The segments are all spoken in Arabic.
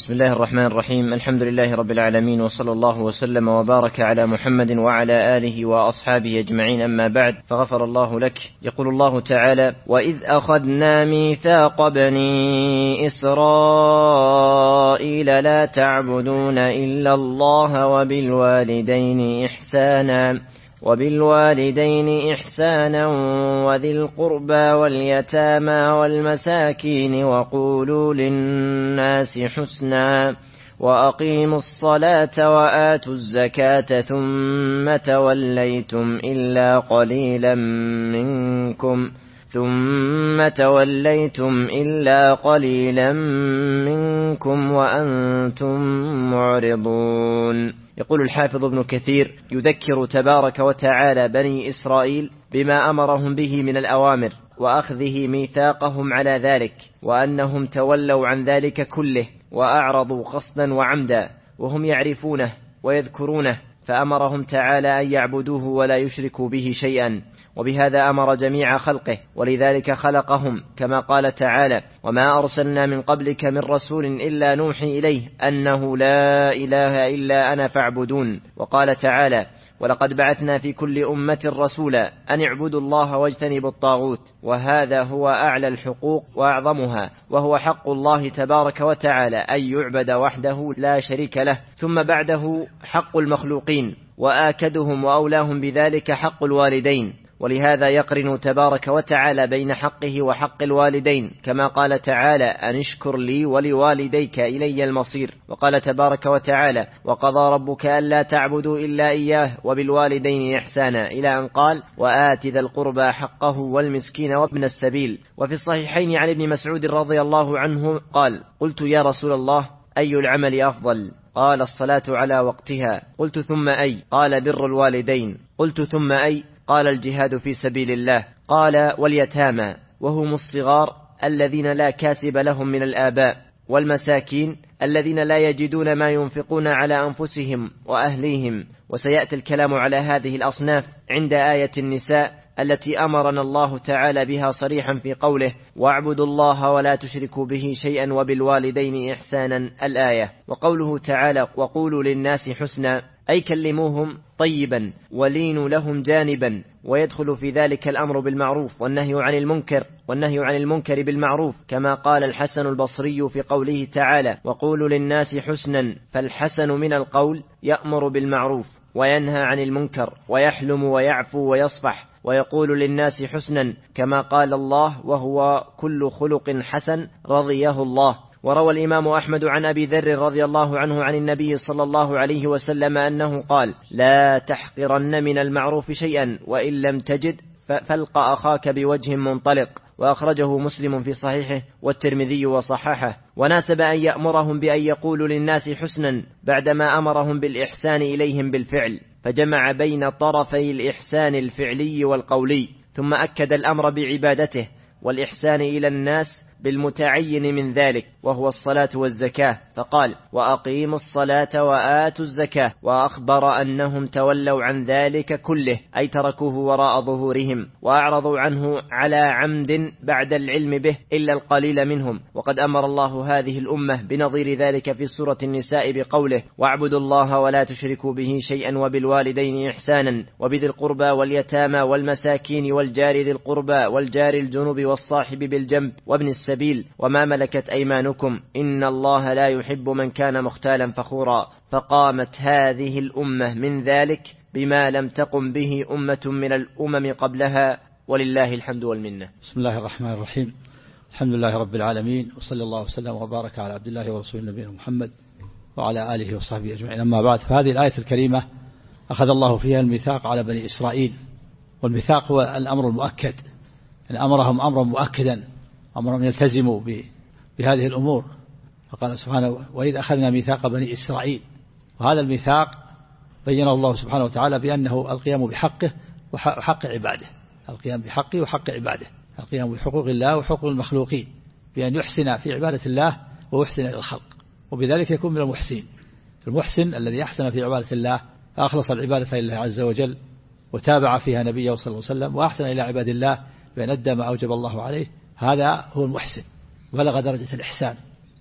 بسم الله الرحمن الرحيم. الحمد لله رب العالمين، وصلى الله وسلم وبارك على محمد وعلى آله وأصحابه أجمعين، أما بعد، فغفر الله لك. يقول الله تعالى: وإذ أخذنا ميثاق بني إسرائيل لا تعبدون إلا الله وبالوالدين إحسانا وذي القربى واليتامى والمساكين وقولوا للناس حسنا وأقيموا الصلاة وآتوا الزكاة ثم توليتم إلا قليلا منكم وأنتم معرضون. يقول الحافظ ابن كثير: يذكر تبارك وتعالى بني إسرائيل بما أمرهم به من الأوامر وأخذه ميثاقهم على ذلك، وأنهم تولوا عن ذلك كله وأعرضوا قصدا وعمدا وهم يعرفونه ويذكرونه، فأمرهم تعالى أن يعبدوه ولا يشركوا به شيئا، وبهذا أمر جميع خلقه، ولذلك خلقهم، كما قال تعالى: وما أرسلنا من قبلك من رسول إلا نوحي إليه أنه لا إله إلا أنا فاعبدون. وقال تعالى: ولقد بعثنا في كل أمة رسولا أن اعبدوا الله واجتنبوا الطاغوت. وهذا هو أعلى الحقوق وأعظمها، وهو حق الله تبارك وتعالى أن يعبد وحده لا شريك له، ثم بعده حق المخلوقين، وآكدهم وأولاهم بذلك حق الوالدين. ولهذا يقرن تبارك وتعالى بين حقه وحق الوالدين، كما قال تعالى: أن اشكر لي ولوالديك إلي المصير. وقال تبارك وتعالى: وقضى ربك ألا تعبدوا إلا إياه وبالوالدين إحسانا، إلى أن قال: وآت ذا القربى حقه والمسكين وابن السبيل. وفي الصحيحين عن ابن مسعود رضي الله عنه قال: قلت يا رسول الله أي العمل أفضل؟ قال: الصلاة على وقتها. قلت: ثم أي؟ قال: بر الوالدين. قلت: ثم أي؟ قال: الجهاد في سبيل الله. قال: واليتامى، وهم الصغار الذين لا كاسب لهم من الآباء، والمساكين الذين لا يجدون ما ينفقون على أنفسهم وأهليهم. وسيأتي الكلام على هذه الأصناف عند آية النساء التي أمرنا الله تعالى بها صريحا في قوله: واعبدوا الله ولا تشركوا به شيئا وبالوالدين إحسانا، الآية. وقوله تعالى: وقولوا للناس حسنا، أي كلموهم طيبا ولينوا لهم جانبا. ويدخل في ذلك الأمر بالمعروف والنهي عن المنكر بالمعروف، كما قال الحسن البصري في قوله تعالى: وقولوا للناس حسنا. فالحسن من القول يأمر بالمعروف وينهى عن المنكر ويحلم ويعفو ويصفح، ويقول للناس حسنا، كما قال الله: وهو كل خلق حسن رضيه الله. وروى الإمام أحمد عن أبي ذر رضي الله عنه عن النبي صلى الله عليه وسلم أنه قال: لا تحقرن من المعروف شيئا، وإن لم تجد فالق أخاك بوجه منطلق. وأخرجه مسلم في صحيحه والترمذي وصححه. وناسب أن يأمرهم بأن يقولوا للناس حسنا بعدما أمرهم بالإحسان إليهم بالفعل، فجمع بين طرفي الإحسان الفعلي والقولي، ثم أكد الأمر بعبادته والإحسان إلى الناس بالمتعين من ذلك، وهو الصلاة والزكاة، فقال: وأقيموا الصلاة وآتوا الزكاة. وأخبر أنهم تولوا عن ذلك كله، أي تركوه وراء ظهورهم وأعرضوا عنه على عمد بعد العلم به إلا القليل منهم. وقد أمر الله هذه الأمة بنظير ذلك في سورة النساء بقوله: واعبدوا الله ولا تشركوا به شيئا وبالوالدين إحسانا وبذي القربى واليتامى والمساكين والجار ذي القربى والجار الجنب والصاحب بالجنب وابن السبيل وما ملكت أيمانكم إن الله لا يحب من كان مختالا فخورا. فقامت هذه الأمة من ذلك بما لم تقم به أمة من الأمم قبلها، ولله الحمد والمنة. بسم الله الرحمن الرحيم. الحمد لله رب العالمين، وصلى الله وسلم وبارك على عبد الله ورسوله نبينا محمد وعلى آله وصحبه أجمعين، أما بعد. فهذه الآية الكريمة أخذ الله فيها الميثاق على بني إسرائيل، والميثاق هو الأمر المؤكد، أمرهم أمرا مؤكدا، أمرهم يلتزموا بهذه الأمور. فقال سبحانه: وإذ أخذنا ميثاق بني إسرائيل. وهذا الميثاق بيّنه الله سبحانه وتعالى بأنه القيام بحقه وحق عباده، القيام بحقه وحق عباده، القيام بحقوق الله وحقوق المخلوقين، بأن يحسن في عبادة الله ويحسن إلى الخلق، وبذلك يكون من المحسنين. المحسن الذي أحسن في عبادة الله فأخلص العبادة لله عز وجل وتابع فيها نبيه صلى الله عليه وسلم، وأحسن إلى عباد الله بأن أدى ما أوجب الله عليه، هذا هو المحسن، بلغ درجة الإحسان.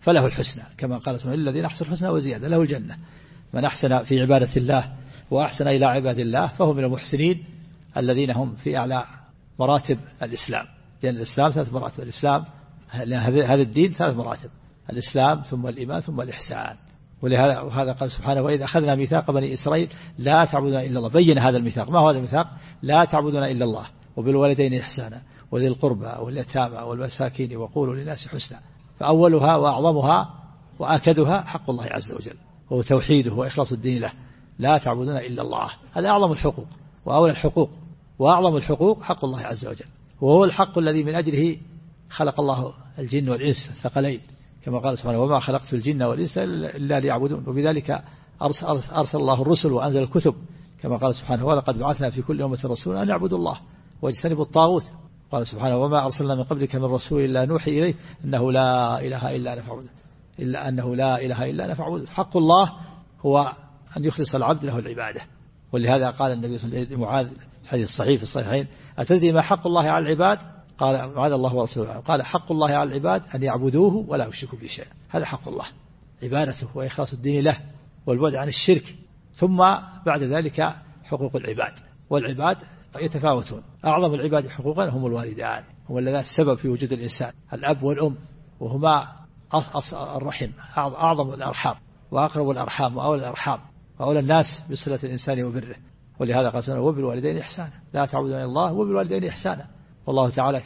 فله الحسنى، كما قال سبحانه الذين أحسنوا الحسنى وزيادة، له الجنة. من أحسن في عبادة الله وأحسن إلى عباد الله فهو من المحسنين الذين هم في أعلى مراتب الإسلام، لأن الإسلام 3 مراتب. الإسلام هذا الدين 3 مراتب: الإسلام ثم الإيمان ثم الإحسان. وهذا قال سبحانه وإذا أخذنا ميثاق بني إسرائيل لا تعبدون إلا الله. بين هذا الميثاق. ما هو هذا الميثاق؟ لا تعبدون إلا الله وبالوالدين إحسانا وذي القربى واليتامى والمساكين وقولوا للناس حسنا. فأولها وأعظمها وآكدها حق الله عز وجل، وهو توحيده وإخلاص الدين له. لا تعبدون إلا الله، هذا أعظم الحقوق وأولى الحقوق وأعظم الحقوق حق الله عز وجل، وهو الحق الذي من أجله خلق الله الجن والإنس الثقلين، كما قال سبحانه وما خلقت الجن والإنس إلا ليعبدون. وبذلك أرسل الله الرسل وأنزل الكتب، كما قال سبحانه ولقد بعثنا في كل أمة رسولا أن يعبدوا الله واجتنبوا الطاغوت. قال سبحانه وما أرسلنا من قبلك من رسول إلا نوحي إليه أنه لا إله إلا أنا فاعبده، إلا أنه لا إله إلا أنا فاعبده. حق الله هو أن يخلص العبد له العبادة. ولهذا قال النبي صلى الله عليه وسلم معاذ في الحديث الصحيح في الصحيحين أتدري ما حق الله على العباد؟ قال معاذ الله ورسوله. قال حق الله على العباد أن يعبدوه ولا يشركوا به شيئا. هذا حق الله، عبادته وإخلاص الدين له والبعد عن الشرك. ثم بعد ذلك حقوق العباد، والعباد يتفاوتون. أعظم العباد حقوقا هم الوالدان، هم الذين السبب في وجود الإنسان، الأب والأم، وهما الرحم أعظم الأرحام وأقرب الأرحام وأولى الأرحام وأولى الناس بصلة الإنسان وبره. ولهذا قال سبحانه وبالوالدين إحسانا، لا تعبدون إلا الله وبالوالدين إحسانا. والله تعالى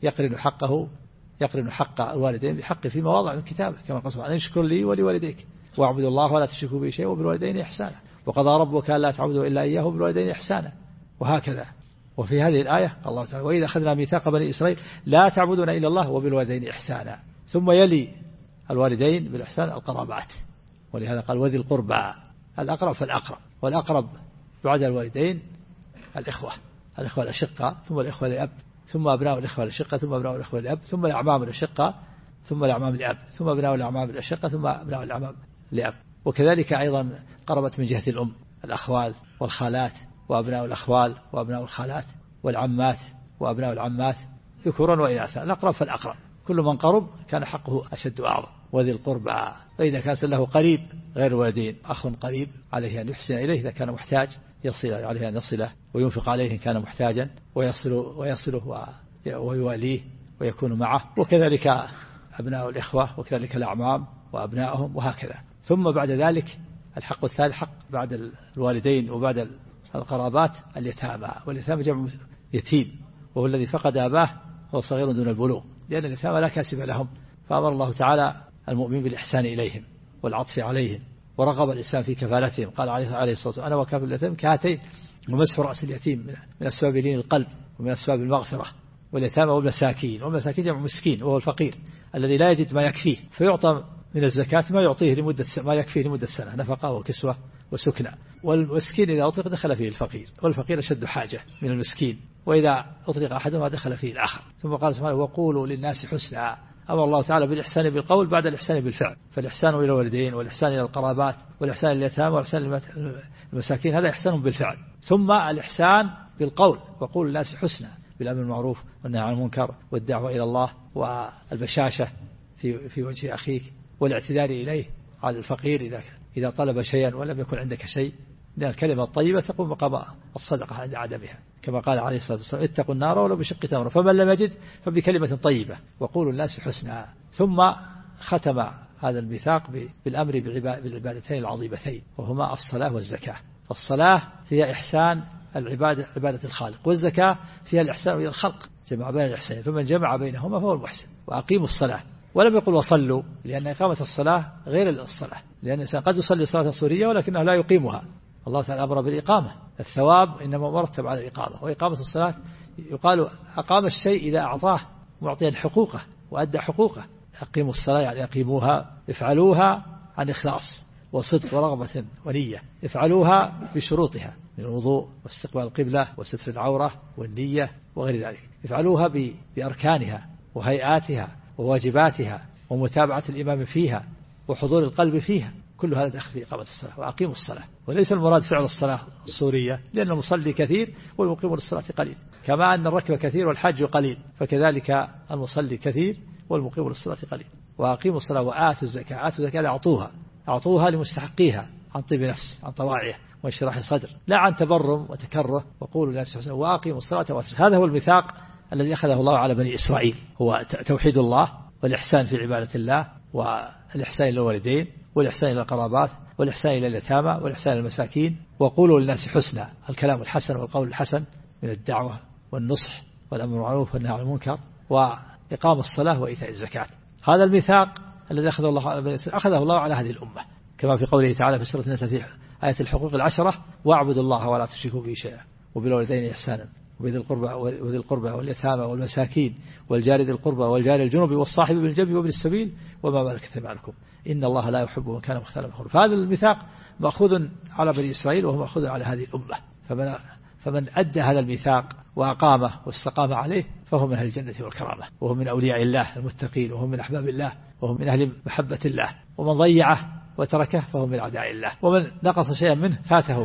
يقرن حق الوالدين بحقه في مواضع من كتابه، كما قال سبحانه اشكر لي ولوالديك واعبدوا الله ولا تشركوا به شيئا وبالوالدين إحسانا وقضى ربك ألا تعبدوا إلا إياه وبالوالدين إحسانا. وهكذا. وفي هذه الآية الله تعالى وإذا أخذنا ميثاق بني إسرائيل لا تعبدون إلا الله وبالوالدين إحسانا. ثم يلي الوالدين بالإحسان القرابات، ولهذا قال وذي القربى، الأقرب فالأقرب، والأقرب بعد الوالدين الإخوة الأشقة، ثم الإخوة لأب، ثم أبناء الإخوة الأشقة، ثم أبناء الإخوة لأب، ثم الأعمام الأشقة، ثم الأعمام لأب، ثم أبناء الأعمام الأشقة، ثم أبناء الأعمام لأب. وكذلك أيضا قربت من جهة الأم الأخوال والخالات وأبناء الأخوال وأبناء الخالات والعمات وأبناء العمات ذكورا وإناثا، الأقرب فالأقرب، كل من قرب كان حقه أشد وأعظم. وذي القربى، فإذا كان له قريب غير الوالدين أخ قريب عليه أن يحسن إليه إذا كان محتاج، يصل عليه أن يصله وينفق عليه إن كان محتاجا، ويصله ويواليه ويكون معه. وكذلك أبناء الإخوة، وكذلك الأعمام وأبنائهم، وهكذا. ثم بعد ذلك الحق الثالث، حق بعد الوالدين وبعد القرابات اليتامى. واليتامى جمع يتيم، وهو الذي فقد أباه وهو صغير دون البلوغ، لأن اليتامى لا كاسب لهم. فأمر الله تعالى المؤمن بالإحسان إليهم والعطف عليهم، ورغب الإسلام في كفالتهم. قال عليه الصلاة والسلام أنا وكافل اليتيم كهاتين، ومسح رأس اليتيم من أسباب لين القلب ومن أسباب المغفرة. واليتامى والمساكين، والمساكين جمع مسكين وهو الفقير الذي لا يجد ما يكفيه، فيعطى من الزكاة ما يعطيه ما يكفيه لمدة سنة، نفقة وكسوة وسكنة. والمسكين إذا أطلق دخل فيه الفقير، والفقير أشد حاجة من المسكين، وإذا أطلق أحدهما دخل فيه الآخر. ثم قال سبحانه وقولوا للناس حسنا. أمر الله تعالى بالإحسان بالقول بعد الإحسان بالفعل، فالإحسان إلى الوالدين والإحسان إلى القرابات والإحسان إلى اليتامى والإحسان للمساكين، هذا إحسان بالفعل. ثم الإحسان بالقول، وقولوا للناس حسنا، بالأمر المعروف والنهي عن المنكر والدعوة إلى الله والبشاشة في وجه أخيك، والاعتذار إليه على الفقير إذا طلب شيئا ولم يكن عندك شيء، لأن الكلمة الطيبة تقوم مقام الصدقة عند عدمها، كما قال عليه الصلاة والسلام اتقوا النار ولو بشق تمرة، فمن لم يجد فبكلمة طيبة وقولوا الناس حسنا. ثم ختم هذا الميثاق بالأمر بالعبادتين العظيمتين، وهما الصلاة والزكاة. فالصلاة فيها إحسان عبادة الخالق، والزكاة فيها الإحسان إلى الخلق، جمع بين الإحسان، فمن جمع بينهما فهو المحسن. وأقيموا الصلاة، ولم يقل وصلوا، لأن إقامة الصلاة غير الصلاة، لأن الإنسان قد يصلي صلاة سورية ولكنه لا يقيمها. الله تعالى أمر بالإقامة، الثواب إنما مرتب على الإقامة. وإقامة الصلاة يقال أقام الشيء إذا أعطاه معطيا حقوقه وأدى حقوقه. أقيموا الصلاة يعني أقيموها، افعلوها عن إخلاص وصدق ورغبة ونية، افعلوها بشروطها من الوضوء واستقبال القبلة وستر العورة والنية وغير ذلك، افعلوها بأركانها وهيئاتها وواجباتها ومتابعة الإمام فيها وحضور القلب فيها، كل هذا داخل في إقامة الصلاة. وأقيموا الصلاة، وليس المراد فعل الصلاة الصورية، لأن المصلي كثير والمقيم للصلاة قليل، كما أن الركب كثير والحاج قليل، فكذلك المصلي كثير والمقيم للصلاة قليل. وأقيموا الصلاة وآتوا الزكاة. آتوا الزكاة أعطوها لمستحقيها عن طيب نفس، عن طواعية وانشراح صدر، لا عن تبرم وتكره. وقولوا للناس حسنا وأقيموا الصلاة وآتوا. هذا هو الميثاق الذي أخذه الله على بني إسرائيل، هو توحيد الله والإحسان في عبادة الله، والإحسان إلى الوالدين، والإحسان إلى القرابات، والإحسان إلى اليتامى، والإحسان إلى المساكين. وقولوا للناس حسنا، الكلام الحسن والقول الحسن من الدعوة والنصح والأمر بالمعروف والنهي عن المنكر وإقام الصلاة وإيتاء الزكاة. هذا الميثاق الذي أخذه الله على هذه الأمة، كما في قوله تعالى في سورة النساء في آية الحقوق العشرة: واعبدوا الله ولا تشركوا به شيئا وبالوالدين إحسانا وبذي القربى واليتامى والمساكين والجار ذي القربى والجار الجنب والصاحب بالجنب وابن السبيل وما ملكت أيمانكم إن الله لا يحب من كان مختالا فخورا. فهذا الميثاق مأخوذ على بني إسرائيل وهو مأخوذ على هذه الأمة. فمن أدى هذا الميثاق وأقامه واستقام عليه فهو من أهل الجنة والكرامة، وهو من أولياء الله المتقين، وهو من أحباب الله، وهو من أهل محبة الله. ومن ضيعه وتركه فهو من أعداء الله. ومن نقص شيئا منه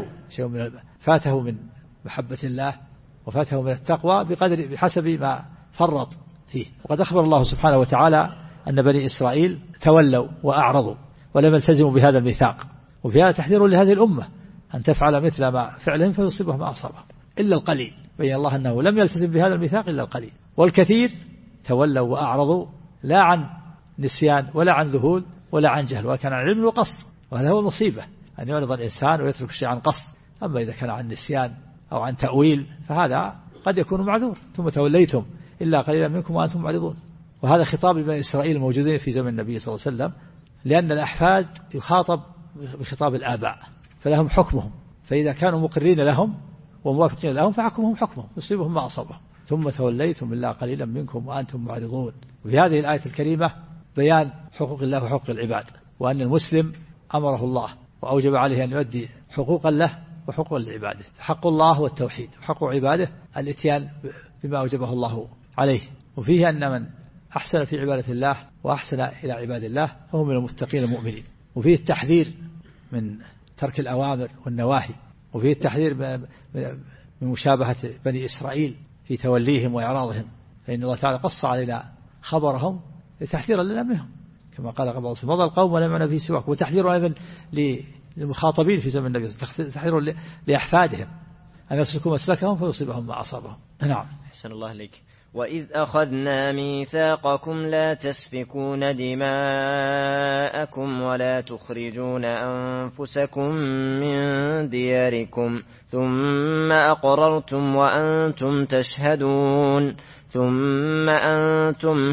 فاته من محبة الله وفاته من التقوى بحسب ما فرط فيه. وقد أخبر الله سبحانه وتعالى أن بني إسرائيل تولوا وأعرضوا ولم يلتزموا بهذا الميثاق، وفي هذا تحذير لهذه الأمة أن تفعل مثل ما فعلهم فيصيبهم ما أصابهم إلا القليل. بين الله أنه لم يلتزم بهذا الميثاق إلا القليل، والكثير تولوا وأعرضوا لا عن نسيان ولا عن ذهول ولا عن جهل، وكان عن علم وقصد. وهذا هو المصيبة، أن يعرض الإنسان ويترك الشيء عن قصد. أما إذا كان عن نسيان أو عن تأويل فهذا قد يكون معذور. ثم توليتم إلا قليلا منكم وأنتم معرضون. وهذا خطاب لبني إسرائيل الموجودين في زمن النبي صلى الله عليه وسلم، لأن الأحفاد يخاطب بخطاب الآباء فلهم حكمهم، فإذا كانوا مقرين لهم وموافقين لهم فحكمهم حكمهم يصيبهم ما أصابهم. ثم توليتم إلا قليلا منكم وأنتم معرضون. وفي هذه الآية الكريمة بيان حقوق الله وحقوق العباد، وأن المسلم أمره الله وأوجب عليه أن يؤدي حقوقا له وحقوقا لعباده. حق الله والتوحيد، وحق عباده الاتيان بما أوجبه الله عليه. وفيه أن من أحسن في عبادة الله وأحسن إلى عباد الله فهم من المتقين المؤمنين. وفيه التحذير من ترك الأوامر والنواهي، وفيه التحذير من مشابهة بني إسرائيل في توليهم وإعراضهم، فإن الله تعالى قص علينا خبرهم تحذيرا لنا منهم، كما قال قبل مضى القوم ولم يعن في سواك. وتحذير أيضا للمخاطبين في زمن النبي، تحذير لأحفادهم أن يسلكوا مسلكهم فيصيبهم ما أصابهم. نعم. أحسن الله عليك. وإذ أخذنا ميثاقكم لا تسفكون دماءكم ولا تخرجون أنفسكم من دياركم ثم أقررتم وأنتم تشهدون ثم أنتم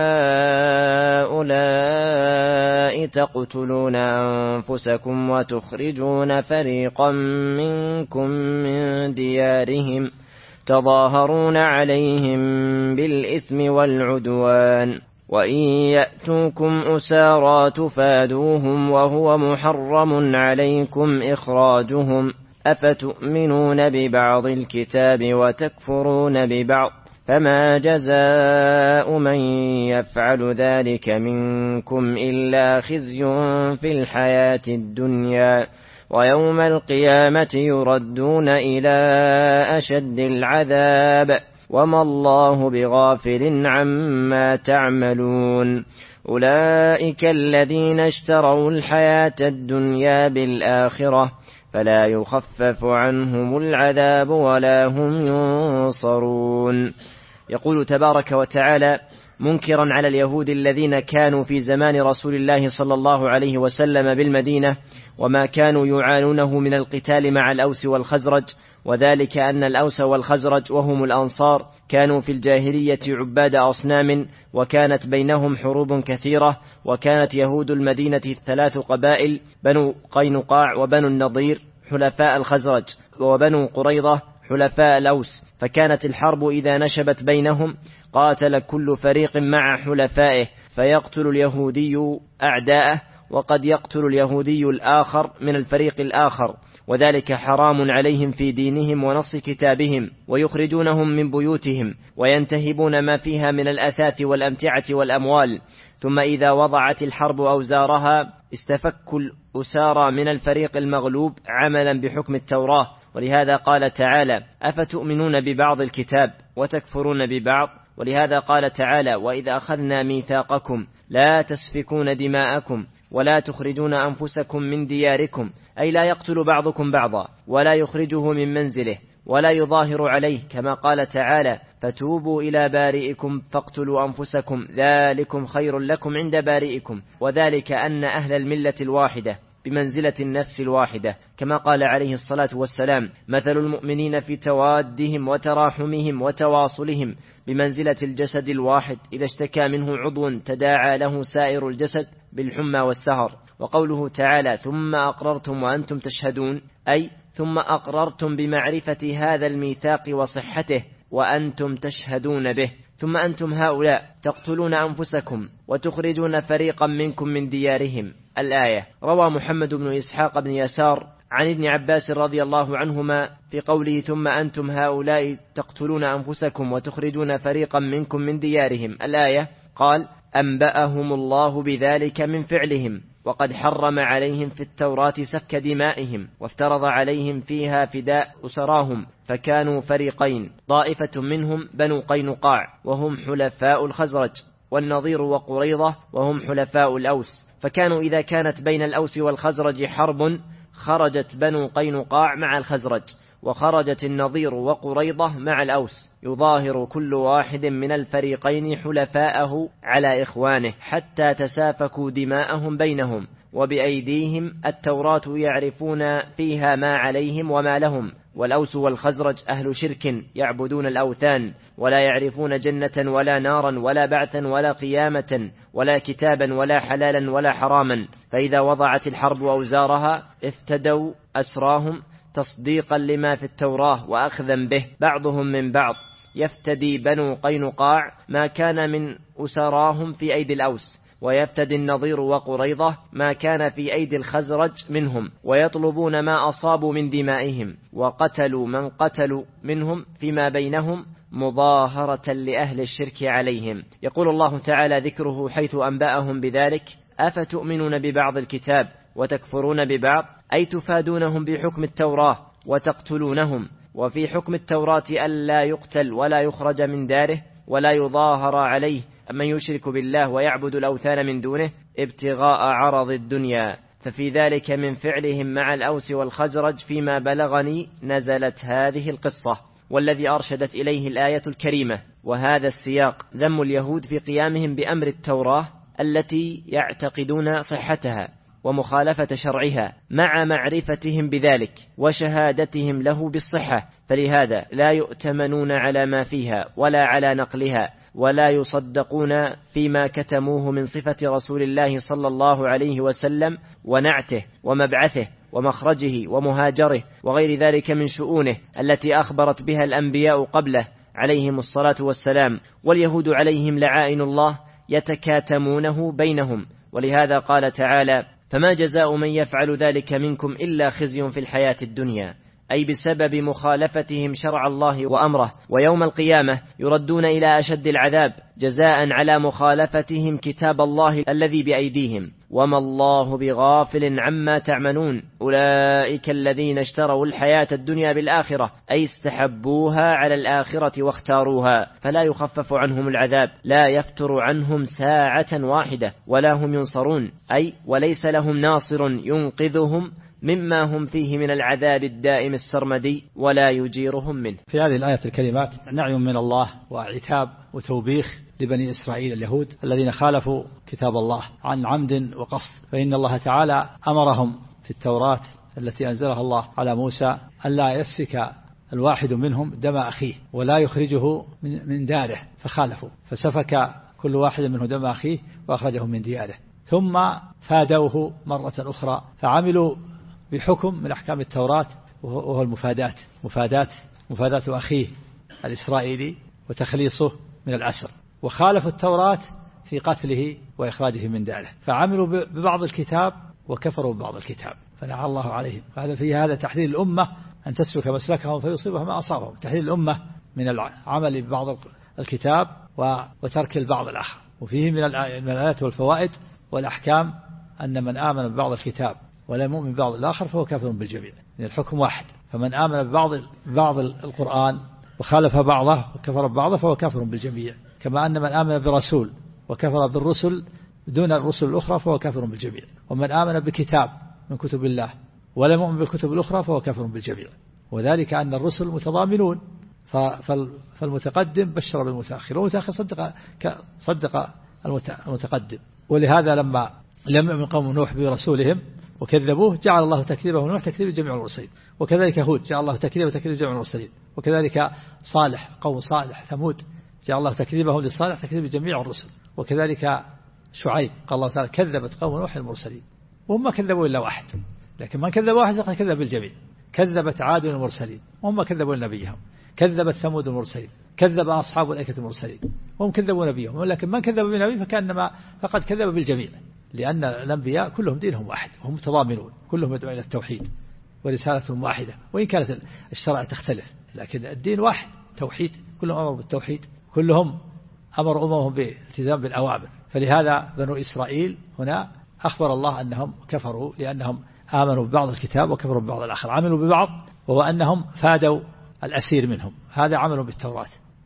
هؤلاء تقتلون أنفسكم وتخرجون فريقا منكم من ديارهم تظاهرون عليهم بالإثم والعدوان وإن يأتوكم أسارى تفادوهم وهو محرم عليكم إخراجهم أفتؤمنون ببعض الكتاب وتكفرون ببعض فما جزاء من يفعل ذلك منكم إلا خزي في الحياة الدنيا ويوم القيامة يردون إلى أشد العذاب وما الله بغافل عما تعملون أولئك الذين اشتروا الحياة الدنيا بالآخرة فلا يخفف عنهم العذاب ولا هم ينصرون. يقول تبارك وتعالى منكرا على اليهود الذين كانوا في زمان رسول الله صلى الله عليه وسلم بالمدينة وما كانوا يعانونه من القتال مع الأوس والخزرج، وذلك أن الأوس والخزرج وهم الأنصار كانوا في الجاهلية عباد أصنام، وكانت بينهم حروب كثيرة، وكانت يهود المدينة 3 قبائل بنو قينقاع وبنو النضير حلفاء الخزرج وبنو قريظة حلفاء الأوس، فكانت الحرب إذا نشبت بينهم قاتل كل فريق مع حلفائه فيقتل اليهودي أعداءه وقد يقتل اليهودي الآخر من الفريق الآخر، وذلك حرام عليهم في دينهم ونص كتابهم، ويخرجونهم من بيوتهم وينتهبون ما فيها من الأثاث والأمتعة والأموال. ثم إذا وضعت الحرب أوزارها استفكوا الأسارى من الفريق المغلوب عملا بحكم التوراة، ولهذا قال تعالى أفتؤمنون ببعض الكتاب وتكفرون ببعض ولهذا قال تعالى: وإذا أخذنا ميثاقكم لا تسفكون دماءكم ولا تخرجون أنفسكم من دياركم، أي لا يقتل بعضكم بعضا ولا يخرجه من منزله ولا يظاهر عليه، كما قال تعالى: فتوبوا إلى بارئكم فاقتلوا أنفسكم ذلكم خير لكم عند بارئكم، وذلك أن أهل الملة الواحدة بمنزلة النفس الواحدة، كما قال عليه الصلاة والسلام: مثل المؤمنين في توادهم وتراحمهم وتواصلهم بمنزلة الجسد الواحد إذا اشتكى منه عضو تداعى له سائر الجسد بالحمى والسهر. وقوله تعالى: ثم أقررتم وأنتم تشهدون، أي ثم أقررتم بمعرفة هذا الميثاق وصحته وأنتم تشهدون به، ثم أنتم هؤلاء تقتلون أنفسكم وتخرجون فريقا منكم من ديارهم. الآية. روى محمد بن إسحاق بن يسار عن ابن عباس رضي الله عنهما في قوله: ثم أنتم هؤلاء تقتلون أنفسكم وتخرجون فريقا منكم من ديارهم. الآية. قال: أنبأهم الله بذلك من فعلهم، وقد حرم عليهم في التوراة سفك دمائهم، وافترض عليهم فيها فداء أسراهم، فكانوا فريقين: طائفة منهم بنو قينقاع وهم حلفاء الخزرج، والنضير وقريظة وهم حلفاء الأوس، فكانوا إذا كانت بين الأوس والخزرج حرب خرجت بنو قينقاع مع الخزرج، وخرجت النضير وقريظة مع الأوس، يظاهر كل واحد من الفريقين حلفاءه على إخوانه حتى تسافكوا دماءهم بينهم، وبأيديهم التوراة يعرفون فيها ما عليهم وما لهم. والأوس والخزرج أهل شرك يعبدون الأوثان، ولا يعرفون جنة ولا نارا ولا بعثا ولا قيامة ولا كتابا ولا حلالا ولا حراما، فإذا وضعت الحرب أوزارها افتدوا أسراهم تصديقا لما في التوراة وأخذا به بعضهم من بعض. يفتدي بنو قينقاع ما كان من أسراهم في أيدي الأوس، ويفتدي النضير وقريظة ما كان في أيدي الخزرج منهم، ويطلبون ما أصابوا من دمائهم، وقتلوا من قتلوا منهم فيما بينهم مظاهرة لأهل الشرك عليهم. يقول الله تعالى ذكره حيث أنبأهم بذلك: أفتؤمنون ببعض الكتاب وتكفرون ببعض، أي تفادونهم بحكم التوراة وتقتلونهم، وفي حكم التوراة ألا يقتل ولا يخرج من داره ولا يظاهر عليه من يشرك بالله ويعبد الأوثان من دونه ابتغاء عرض الدنيا. ففي ذلك من فعلهم مع الأوس والخزرج فيما بلغني نزلت هذه القصة، والذي أرشدت إليه الآية الكريمة. وهذا السياق ذم اليهود في قيامهم بأمر التوراة التي يعتقدون صحتها ومخالفة شرعها، مع معرفتهم بذلك وشهادتهم له بالصحة، فلهذا لا يؤتمنون على ما فيها ولا على نقلها، ولا يصدقون فيما كتموه من صفة رسول الله صلى الله عليه وسلم ونعته ومبعثه ومخرجه ومهاجره وغير ذلك من شؤونه التي أخبرت بها الأنبياء قبله عليهم الصلاة والسلام. واليهود عليهم لعائن الله يتكاتمونه بينهم، ولهذا قال تعالى: فما جزاء من يفعل ذلك منكم إلا خزي في الحياة الدنيا، أي بسبب مخالفتهم شرع الله وأمره، ويوم القيامة يردون إلى أشد العذاب جزاء على مخالفتهم كتاب الله الذي بأيديهم، وما الله بغافل عما تعملون، أولئك الذين اشتروا الحياة الدنيا بالآخرة، أي استحبوها على الآخرة واختاروها، فلا يخفف عنهم العذاب، لا يفتر عنهم ساعة واحدة ولا هم ينصرون، أي وليس لهم ناصر ينقذهم مما هم فيه من العذاب الدائم السرمدي ولا يجيرهم منه. في هذه الآية الكريمات نعي من الله وعتاب وتوبيخ لبني إسرائيل اليهود الذين خالفوا كتاب الله عن عمد وقصد، فإن الله تعالى أمرهم في التوراة التي أنزلها الله على موسى ألا يسفك الواحد منهم دم أخيه ولا يخرجه من داره، فخالفوا فسفك كل واحد منه دم أخيه وأخرجه من دياره، ثم فادوه مرة أخرى فعملوا بحكم من أحكام التوراة وهو مفاداة أخيه الإسرائيلي وتخليصه من الأسر، وخالفوا التوراة في قتله وإخراجه من داره، فعملوا ببعض الكتاب وكفروا ببعض الكتاب فلعن الله عليهم. هذا تحذير الأمة أن تسلك مسلكهم فيصيبها ما أصابهم، تحذير الأمة من العمل ببعض الكتاب وترك البعض الآخر. وفيه من الآيات والفوائد والأحكام أن من آمن ببعض الكتاب ولا يؤمن ببعض الآخر فهو كافر بالجميع، يعني الحكم واحد، فمن آمن ببعض القرآن وخالف بعضه وكفر ببعضه فهو كافر بالجميع. كما أن من آمن برسول وكفر بالرسل دون الرسل الأخرى فهو كافر بالجميع، ومن آمن بكتاب من كتب الله ولم يؤمن بالكتب الأخرى فهو كافر بالجميع، وذلك أن الرسل متضامنون، فالمتقدم بشر بالمتأخر، والمتأخر صدق المتقدم. ولهذا لما لم يؤمن قوم نوح برسولهم وكذبوه جعل الله تكذيبه نوح تكذيب جميع المرسلين، وكذلك هود جعل الله تكذيبه تكذيب جميع المرسلين، وكذلك صالح قوم صالح ثمود جعل الله تكذيبهم لصالح تكذيب جميع الرسل، وكذلك شعيب قال الله تعالى كذبت قوم نوح المرسلين، وهم ما كذبوا إلا واحد، لكن من كذب واحد فقد كذب بالجميع. كذبت عاد المرسلين وهم كذبوا نبيهم، كذبت ثمود المرسلين، كذب أصحاب الأيكة المرسلين وهم كذبوا نبيهم، ولكن من كذب بالنبي فكأنما فقد كذب بالجميع، لأن الأنبياء كلهم دينهم واحد وهم متضامنون، كلهم يدعون إلى التوحيد ورسالتهم واحدة، وإن كانت الشرائع تختلف لكن الدين واحد توحيد، كلهم أمروا بالتوحيد، كلهم أمر أممهم بالالتزام بالأوامر. فلهذا بنو إسرائيل هنا أخبر الله أنهم كفروا لأنهم آمنوا ببعض الكتاب وكفروا ببعض الآخر، عملوا ببعض وهو أنهم فادوا الأسير منهم، هذا عملوا بالتوراة،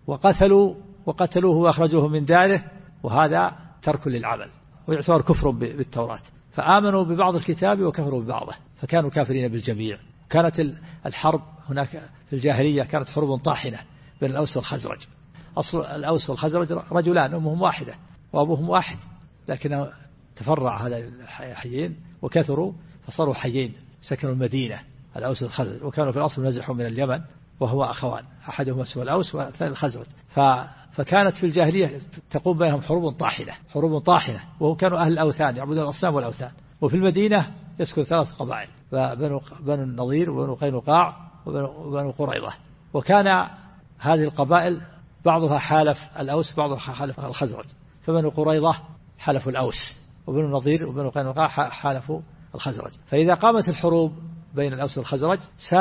وقتلوه وأخرجوه من داره، وهذا ترك للعمل ويعتبر كفر بالتوراة. فآمنوا ببعض الكتاب وكفروا ببعضه فكانوا كافرين بالجميع. كانت الحرب هناك في الجاهلية كانت حروب طاحنة بين الأوس والخزرج. أصل الأوس والخزرج رجلان أمهم واحدة وأبوهم واحد، لكن تفرع هذا الحيين وكثروا فصاروا حيين، سكنوا المدينة الأوس والخزرج، وكانوا في الأصل نزحوا من اليمن وهو أخوان، أحدهما اسمه الأوس والثاني الخزرج. فكانت في الجاهلية تقوم بينهم حروب طاحنة، وهم كانوا أهل الأوثان يعبدون الأصنام والأوثان. وفي المدينة يسكن 3 قبائل، بنو النضير وبنو قينقاع وبنو قريظة، وكان هذه القبائل بعضها حالف الأوس بعضها حالف الخزرج، فبنو قريظة حلفوا الأوس، وبنو النضير وبنو قينقاع حالفوا الخزرج. فإذا قامت الحروب بين الأوس والخزرج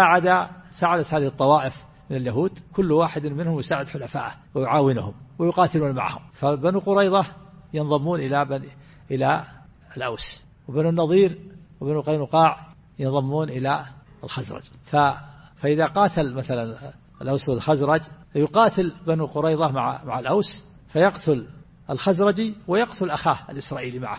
ساعدت هذه الطوائف من اليهود كل واحد منهم يساعد حلفائه ويعاونهم ويقاتلون معهم، فبنو قريظة ينضمون إلى الأوس، وبنو النضير وبنو قينقاع ينضمون إلى الخزرج. فإذا قاتل مثلا الأوس والخزرج يقاتل بنو قريظة مع الأوس، فيقتل الخزرجي ويقتل أخاه الإسرائيلي معه،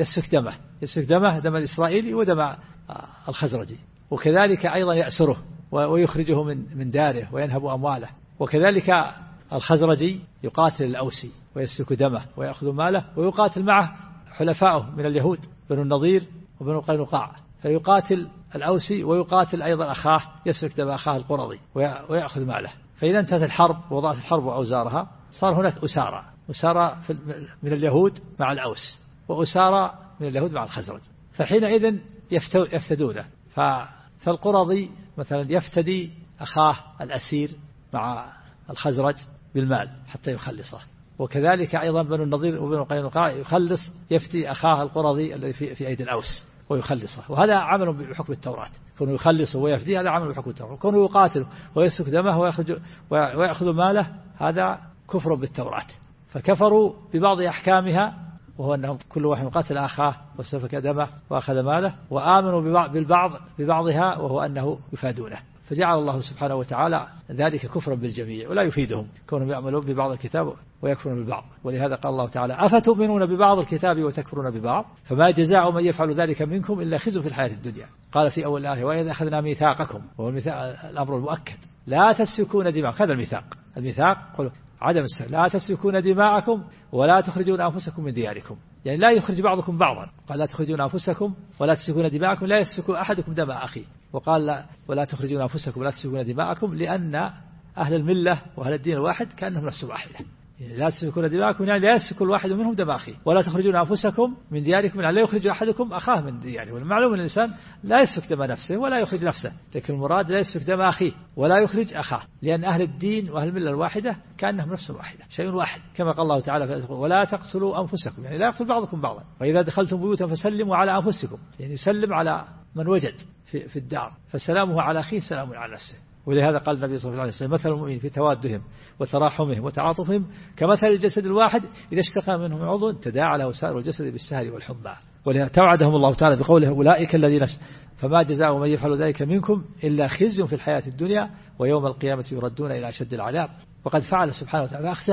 يسفك دمه دم الإسرائيلي ودم الخزرجي، وكذلك أيضا يأسره ويخرجه من داره وينهب أمواله. وكذلك الخزرجي يقاتل الأوسي ويسفك دمه ويأخذ ماله، ويقاتل معه حلفائه من اليهود بنو النضير وبنو قينقاع، فيقاتل الأوسي ويقاتل أيضا أخاه يسفك دم أخاه القرظي ويأخذ ماله. فإذا انتهت الحرب ووضعت الحرب وأوزارها صار هناك أسارى من اليهود مع الأوس، وأسارى من اليهود مع الخزرج، فحينئذ يفتدونه. فالقرظي مثلا يفتدي أخاه الأسير مع الخزرج بالمال حتى يخلصه، وكذلك أيضا بنو النضير وبنو قينقاع يفتي أخاه القرظي الذي في أيدي الأوس ويخلصه، وهذا عمل بحكم التوراة. كونه يخلصه ويفديه هذا عمل بحكم التوراة، كونه يقاتل ويسفك دمه ويأخذ ماله هذا كفر بالتوراة. فكفروا ببعض أحكامها، وهو أنهم كل واحد قتل أخاه وسفك دمه وأخذ ماله، وآمنوا ببعضها وهو أنه يفادونه. فجعل الله سبحانه وتعالى ذلك كفرا بالجميع ولا يفيدهم كونهم يعملون ببعض الكتاب ويكفرون ببعض. ولهذا قال الله تعالى أفتؤمنون ببعض الكتاب وتكفرون ببعض فما جزاء من يفعل ذلك منكم إلا خزي في الحياة الدنيا. قال في أول الآية وإذا أخذنا ميثاقكم، وهو الأمر المؤكد لا تسفكون دماءكم، هذا الميثاق قل عدم السفك، لا تسفكون دماءكم ولا تخرجون أنفسكم من دياركم، يعني لا يخرج بعضكم بعضا، قال لا تخرجون أنفسكم ولا تسفكون دماءكم، لا يسفك أحدكم دم أخيه، وقال لا ولا تخرجون أنفسكم ولا تسفكون دماءكم، لأن أهل الملة وأهل الدين الواحد كأنهم نفس واحدة، يعني لا تسفكون دماءكم يعني لا يسفك الواحد منهم دم أخيه، ولا تخرجون أنفسكم من دياركم يعني لا يخرج أحدكم أخاه من دياره. والمعلوم أن الإنسان لا يسفك دم نفسه ولا يخرج نفسه، لكن المراد لا يسفك دم أخيه ولا يخرج أخاه، لأن أهل الدين وأهل الملة الواحدة كأنهم نفس واحدة، شيء واحد، كما قال الله تعالى ولا تقتلوا أنفسكم، يعني لا يقتل بعضكم بعضا، وإذا دخلتم بيوتا فسلموا على أنفسكم، يعني يسلم على من وجد في الدار، فسلامه على أخيه سلام على نفسه. ولهذا قال النبي صلى الله عليه وسلم مثل المؤمنين في توادهم وتراحمهم وتعاطفهم كمثل الجسد الواحد إذا اشتكى منهم عضو تداعى له سائر الجسد بالسهر والحمى. ولهذا توعدهم الله تعالى بقوله أولئك الذين فما جزاء من يفعل ذلك منكم إلا خزي في الحياة الدنيا ويوم القيامة يردون إلى أشد العذاب. وقد فعل سبحانه وتعالى أخزاهم،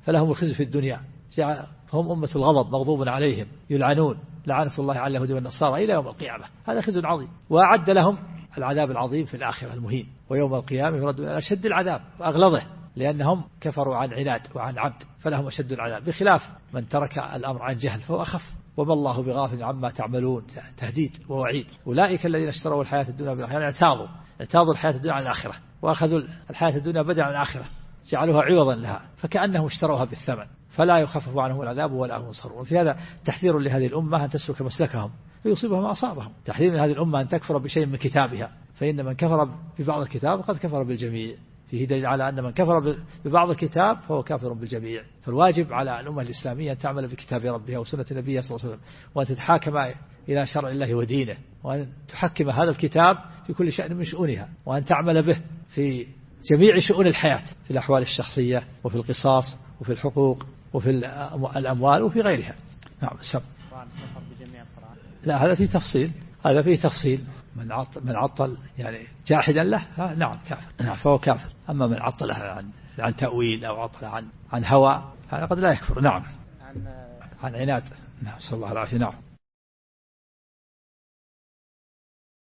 فلهم الخزي في الدنيا، فهم أمة الغضب مغضوب عليهم يلعنون لعنة الله على اليهود والنصارى إلى يوم القيامة. هذا خزي عظيم. وأعد لهم العذاب العظيم في الآخرة المهين، ويوم القيامة يردون إلى أشد العذاب وأغلظه، لأنهم كفروا عن عناد وعن عبد، فلهم أشد العذاب، بخلاف من ترك الأمر عن جهل فهو أخف. وما الله بغافل عما تعملون، تهديد ووعيد. أولئك الذين اشتروا الحياة الدنيا بالآخرة، يعني اعتاضوا الحياة الدنيا عن الآخرة، وأخذوا الحياة الدنيا بدلا عن الآخرة، جعلوها عوضا لها، فكأنهم اشتروها بالثمن، فلا يخفف عنهم العذاب ولا هم ينصرون. وفي هذا تحذير لهذه الأمة أن تسلك مسلكهم فيصيبها ما أصابهم، تحذير من هذه الأمة أن تكفر بشيء من كتابها، فإن من كفر ببعض الكتاب قد كفر بالجميع. فيه دليل على أن من كفر ببعض الكتاب فهو كافر بالجميع. فالواجب على الأمة الإسلامية أن تعمل بكتاب ربها وسنة نبيها صلى الله عليه وسلم، وأن تتحاكم إلى شرع الله ودينه، وأن تحكم هذا الكتاب في كل شأن من شؤونها، وأن تعمل به في جميع شؤون الحياة، في الأحوال الشخصية وفي القصاص وفي الحقوق وفي الأموال وفي غيرها. نعم. لا، هذا فيه تفصيل. من عطل يعني جاحدا له نعم كافر، فهو كافر. أما من عطل عن تأويل أو عطل عن هوى هذا قد لا يكفر. نعم. عن عناد. نعم، صلى الله عليه وسلم. نعم.